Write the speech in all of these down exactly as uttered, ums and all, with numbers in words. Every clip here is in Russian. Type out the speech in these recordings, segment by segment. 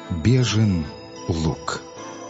Бежин луг.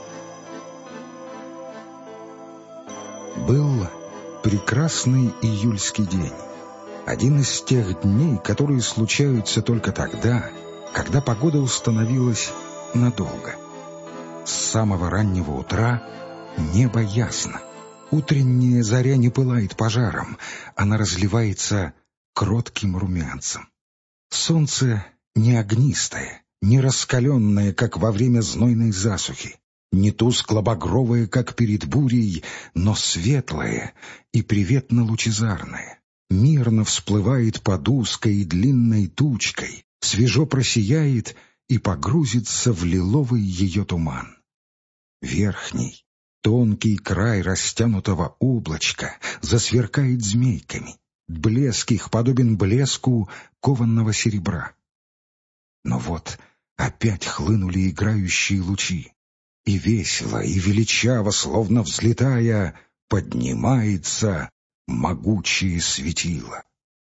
Был прекрасный июльский день. Один из тех дней, которые случаются только тогда, когда погода установилась надолго. С самого раннего утра небо ясно. Утренняя заря не пылает пожаром, она разливается кротким румянцем. Солнце не огнистое, не раскаленное, как во время знойной засухи, не тускло-багровое, как перед бурей, но светлое и приветно-лучезарное. Мирно всплывает под узкой и длинной тучкой, свежо просияет и погрузится в лиловый ее туман. Верхний, тонкий край растянутого облачка засверкает змейками. Блеск их подобен блеску кованного серебра. Но вот опять хлынули играющие лучи, и весело, и величаво, словно взлетая, поднимается могучее светило.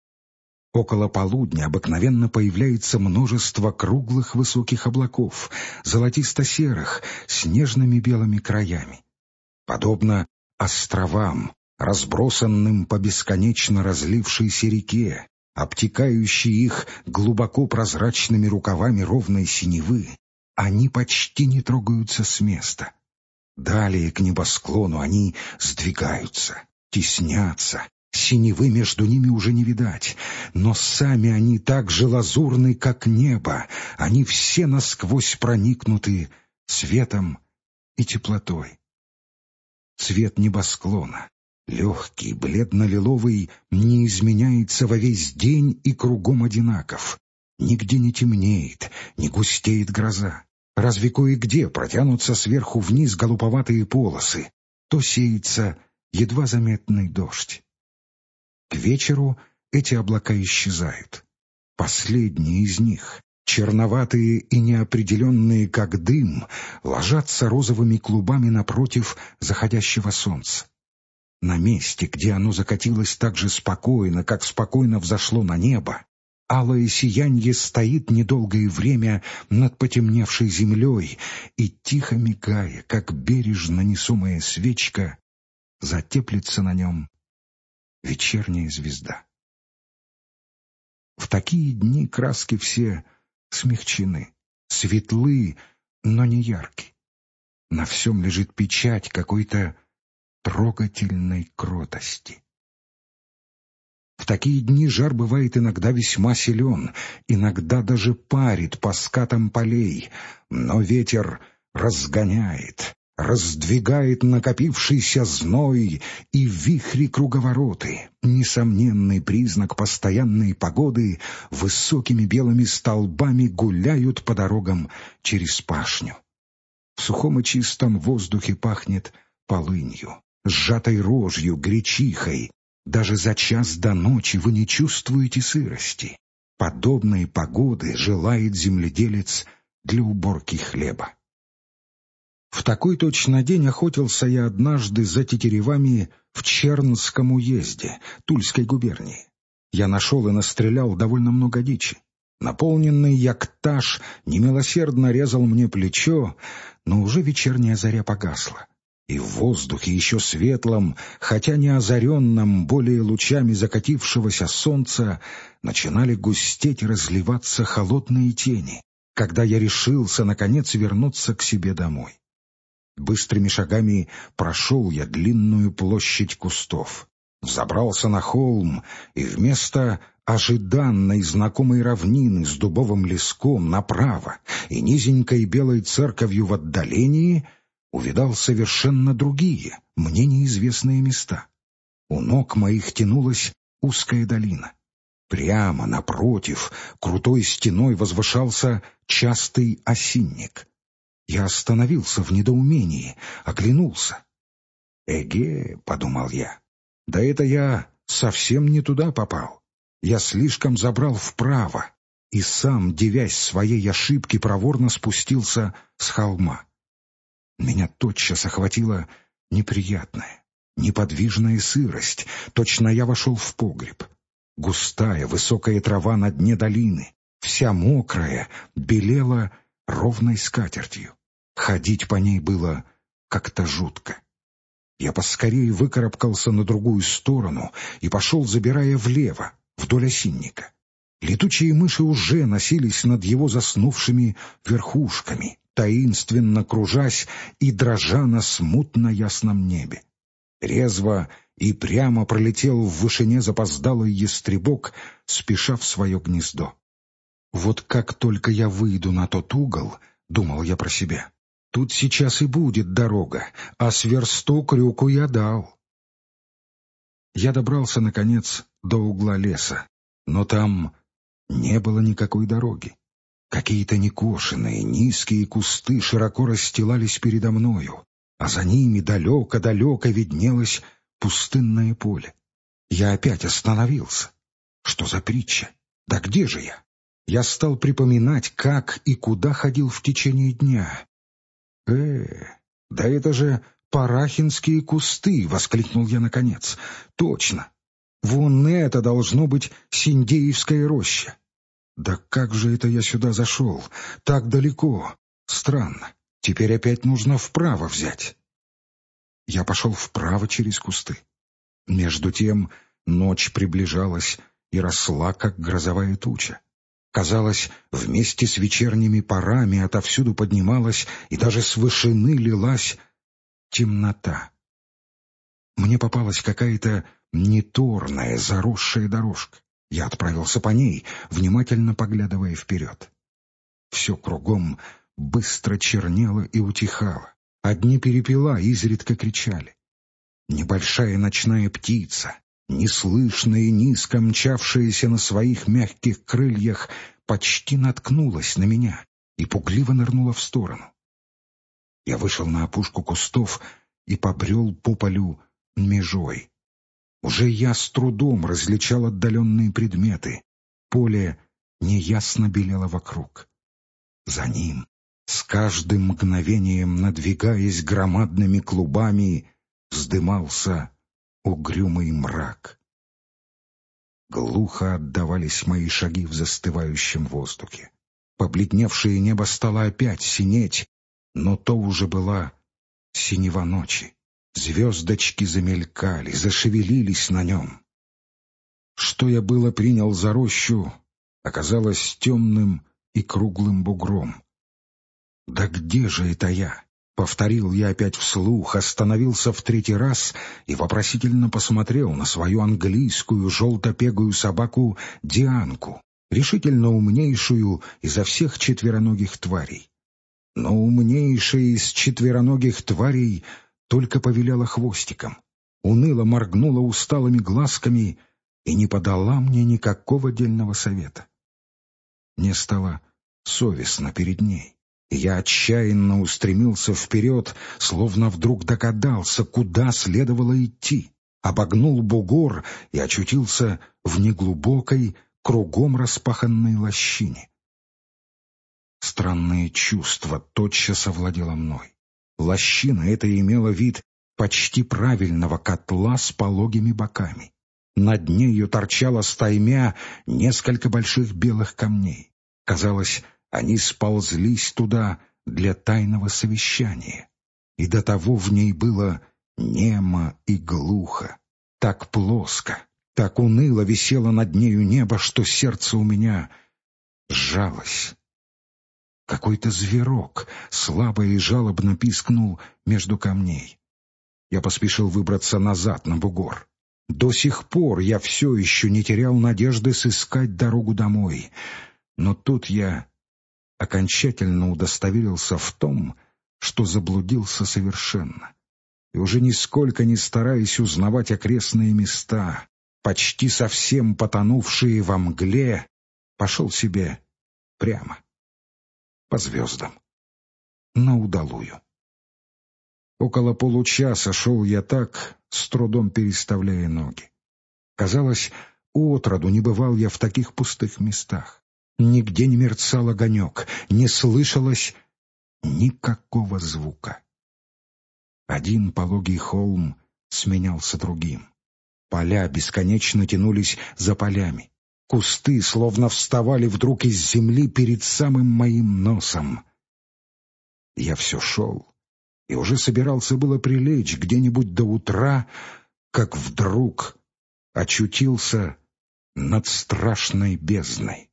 Около полудня обыкновенно появляется множество круглых высоких облаков, золотисто-серых, с нежными белыми краями. Подобно островам, разбросанным по бесконечно разлившейся реке, обтекающей их глубоко прозрачными рукавами ровной синевы, они почти не трогаются с места. Далее к небосклону они сдвигаются, теснятся, синевы между ними уже не видать, но сами они так же лазурны, как небо, они все насквозь проникнуты светом и теплотой. Цвет небосклона, легкий, бледно-лиловый, не изменяется во весь день и кругом одинаков. Нигде не темнеет, не густеет гроза. Разве кое-где протянутся сверху вниз голубоватые полосы, то сеется едва заметный дождь. К вечеру эти облака исчезают. Последние из них, черноватые и неопределенные, как дым, ложатся розовыми клубами напротив заходящего солнца. На месте, где оно закатилось так же спокойно, как спокойно взошло на небо, алое сиянье стоит недолгое время над потемневшей землей и, тихо мигая, как бережно несомая свечка, затеплится на нем вечерняя звезда. В такие дни краски все смягчены, светлы, но не ярки. На всем лежит печать какой-то трогательной кротости. В такие дни жар бывает иногда весьма силен, иногда даже парит по скатам полей, но ветер разгоняет, раздвигает накопившийся зной и вихри круговороты, несомненный признак постоянной погоды, высокими белыми столбами гуляют по дорогам через пашню. В сухом и чистом воздухе пахнет полынью, сжатой рожью, гречихой. Даже за час до ночи вы не чувствуете сырости. Подобной погоды желает земледелец для уборки хлеба. В такой точно день охотился я однажды за тетеревами в Чернском уезде Тульской губернии. Я нашел и настрелял довольно много дичи. Наполненный яктаж немилосердно резал мне плечо, но уже вечерняя заря погасла. И в воздухе еще светлом, хотя не озаренном более лучами закатившегося солнца, начинали густеть и разливаться холодные тени, когда я решился, наконец, вернуться к себе домой. Быстрыми шагами прошел я длинную площадь кустов, взобрался на холм, и вместо ожиданной знакомой равнины с дубовым леском направо и низенькой белой церковью в отдалении увидал совершенно другие, мне неизвестные места. У ног моих тянулась узкая долина. Прямо напротив крутой стеной возвышался частый осинник. Я остановился в недоумении, оглянулся. «Эге», — подумал я, — «да это я совсем не туда попал. Я слишком забрал вправо, и сам, дивясь своей ошибке, проворно спустился с холма». Меня тотчас охватила неприятная, неподвижная сырость. Точно я вошел в погреб. Густая, высокая трава на дне долины, вся мокрая, белела ровной скатертью. Ходить по ней было как-то жутко. Я поскорее выкарабкался на другую сторону и пошел, забирая влево, вдоль осинника. Летучие мыши уже носились над его заснувшими верхушками, таинственно кружась и дрожа на смутно-ясном небе. Резво и прямо пролетел в вышине запоздалый ястребок, спеша в свое гнездо. «Вот как только я выйду на тот угол, — думал я про себя, — тут сейчас и будет дорога, а с версту крюку я дал». Я добрался, наконец, до угла леса, но там не было никакой дороги. Какие-то некошенные, низкие кусты широко расстилались передо мною, а за ними далеко-далеко виднелось пустынное поле. Я опять остановился. Что за притча? Да где же я? Я стал припоминать, как и куда ходил в течение дня. «Э, да это же парахинские кусты!» — воскликнул я наконец. «Точно! Вон это должно быть Синдеевская роща. Да как же это я сюда зашел? Так далеко. Странно. Теперь опять нужно вправо взять». Я пошел вправо через кусты. Между тем ночь приближалась и росла, как грозовая туча. Казалось, вместе с вечерними парами отовсюду поднималась и даже с вышины лилась темнота. Мне попалась какая-то неторная, заросшая дорожка. Я отправился по ней, внимательно поглядывая вперед. Все кругом быстро чернело и утихало. Одни перепела изредка кричали. Небольшая ночная птица, неслышно и низко мчавшаяся на своих мягких крыльях, почти наткнулась на меня и пугливо нырнула в сторону. Я вышел на опушку кустов и побрел по полю межой. Уже я с трудом различал отдаленные предметы. Поле неясно белело вокруг. За ним, с каждым мгновением надвигаясь громадными клубами, вздымался угрюмый мрак. Глухо отдавались мои шаги в застывающем воздухе. Побледневшее небо стало опять синеть, но то уже была синева ночи. Звездочки замелькали, зашевелились на нем. Что я было принял за рощу, оказалось темным и круглым бугром. «Да где же это я?» — повторил я опять вслух, остановился в третий раз и вопросительно посмотрел на свою английскую желтопегую собаку Дианку, решительно умнейшую изо всех четвероногих тварей. Но умнейшая из четвероногих тварей только повиляла хвостиком, уныло моргнула усталыми глазками и не подала мне никакого дельного совета. Мне стало совестно перед ней, и я отчаянно устремился вперед, словно вдруг догадался, куда следовало идти, обогнул бугор и очутился в неглубокой, кругом распаханной лощине. Странное чувство тотчас овладело мной. Лощина эта имела вид почти правильного котла с пологими боками. На дне ее торчало стаймя несколько больших белых камней. Казалось, они сползлись туда для тайного совещания. И до того в ней было немо и глухо. Так плоско, так уныло висело над нею небо, что сердце у меня сжалось. Какой-то зверок слабо и жалобно пискнул между камней. Я поспешил выбраться назад на бугор. До сих пор я все еще не терял надежды сыскать дорогу домой. Но тут я окончательно удостоверился в том, что заблудился совершенно. И уже нисколько не стараясь узнавать окрестные места, почти совсем потонувшие во мгле, пошел себе прямо по звездам, на удалую. Около получаса шел я так, с трудом переставляя ноги. Казалось, отроду не бывал я в таких пустых местах. Нигде не мерцал огонек, не слышалось никакого звука. Один пологий холм сменялся другим. Поля бесконечно тянулись за полями. Кусты словно вставали вдруг из земли перед самым моим носом. Я все шел и уже собирался было прилечь где-нибудь до утра, как вдруг очутился над страшной бездной.